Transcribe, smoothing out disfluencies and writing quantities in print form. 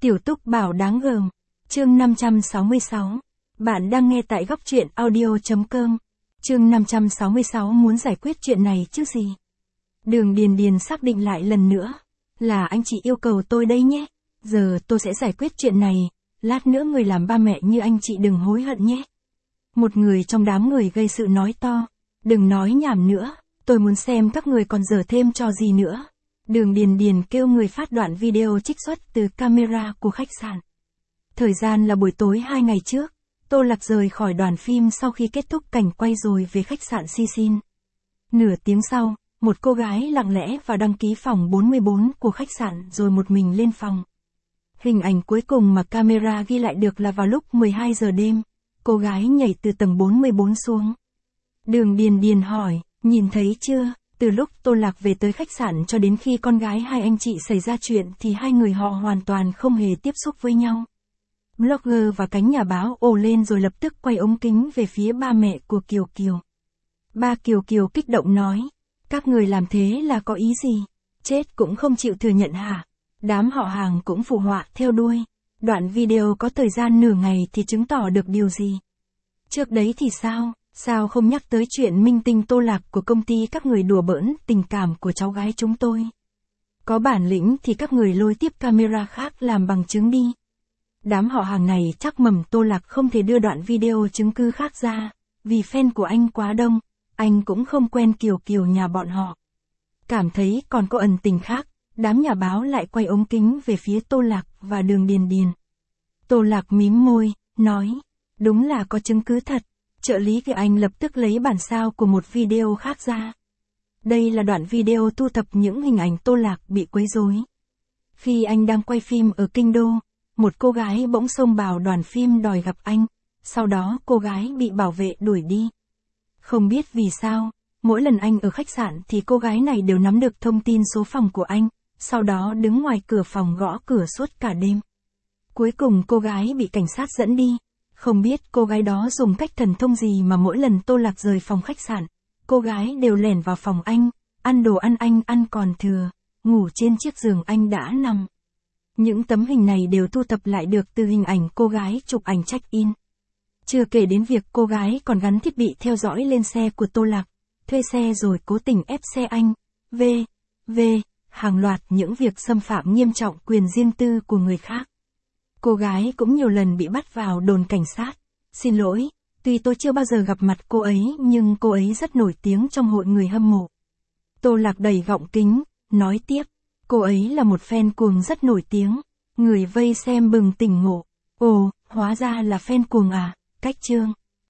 Tiểu Túc Bảo đáng gờm. Chương 566. Bạn đang nghe tại góc truyện audio.com. Chương 566 muốn giải quyết chuyện này chứ gì. Đường Điền Điền xác định lại lần nữa. Là anh chị yêu cầu tôi đây nhé. Giờ tôi sẽ giải quyết chuyện này. Lát nữa người làm ba mẹ như anh chị đừng hối hận nhé. Một người trong đám người gây sự nói to. Đừng nói nhảm nữa. Tôi muốn xem các người còn giở thêm trò gì nữa. Đường Điền Điền kêu người phát đoạn video trích xuất từ camera của khách sạn. Thời gian là buổi tối 2 ngày trước. Tô Lạc rời khỏi đoàn phim sau khi kết thúc cảnh quay rồi về khách sạn Sisin. Nửa tiếng sau, một cô gái lặng lẽ vào đăng ký phòng 44 của khách sạn rồi một mình lên phòng. Hình ảnh cuối cùng mà camera ghi lại được là vào lúc 12 giờ đêm, cô gái nhảy từ tầng 44 xuống. Đường Điền Điền hỏi, nhìn thấy chưa? Từ lúc Tô Lạc về tới khách sạn cho đến khi con gái hai anh chị xảy ra chuyện thì hai người họ hoàn toàn không hề tiếp xúc với nhau. Blogger và cánh nhà báo ồ lên rồi lập tức quay ống kính về phía ba mẹ của Kiều Kiều. Ba Kiều Kiều kích động nói, các người làm thế là có ý gì? Chết cũng không chịu thừa nhận hả? Đám họ hàng cũng phụ họa theo đuôi. Đoạn video có thời gian nửa ngày thì chứng tỏ được điều gì? Trước đấy thì sao? Sao không nhắc tới chuyện minh tinh Tô Lạc của công ty các người đùa bỡn tình cảm của cháu gái chúng tôi? Có bản lĩnh thì các người lôi tiếp camera khác làm bằng chứng đi. Đám họ hàng này chắc mầm Tô Lạc không thể đưa đoạn video chứng cứ khác ra, vì fan của anh quá đông, anh cũng không quen Kiều Kiều nhà bọn họ. Cảm thấy còn có ẩn tình khác, đám nhà báo lại quay ống kính về phía Tô Lạc và Đường Điền Điền. Tô Lạc mím môi, nói, đúng là có chứng cứ thật. Trợ lý của anh lập tức lấy bản sao của một video khác ra. Đây là đoạn video thu thập những hình ảnh Tô Lạc bị quấy rối. Khi anh đang quay phim ở Kinh Đô, một cô gái bỗng xông vào đoàn phim đòi gặp anh, sau đó cô gái bị bảo vệ đuổi đi. Không biết vì sao, mỗi lần anh ở khách sạn thì cô gái này đều nắm được thông tin số phòng của anh, sau đó đứng ngoài cửa phòng gõ cửa suốt cả đêm. Cuối cùng cô gái bị cảnh sát dẫn đi. Không biết cô gái đó dùng cách thần thông gì mà mỗi lần Tô Lạc rời phòng khách sạn, cô gái đều lẻn vào phòng anh, ăn đồ ăn anh ăn còn thừa, ngủ trên chiếc giường anh đã nằm. Những tấm hình này đều thu thập lại được từ hình ảnh cô gái chụp ảnh check-in. Chưa kể đến việc cô gái còn gắn thiết bị theo dõi lên xe của Tô Lạc, thuê xe rồi cố tình ép xe anh, hàng loạt những việc xâm phạm nghiêm trọng quyền riêng tư của người khác. Cô gái cũng nhiều lần bị bắt vào đồn cảnh sát. Xin lỗi, tuy tôi chưa bao giờ gặp mặt cô ấy nhưng cô ấy rất nổi tiếng trong hội người hâm mộ. Tô Lạc đẩy gọng kính, nói tiếp, cô ấy là một fan cuồng rất nổi tiếng. Người vây xem bừng tỉnh ngộ. Ồ, hóa ra là fan cuồng à, cách chương.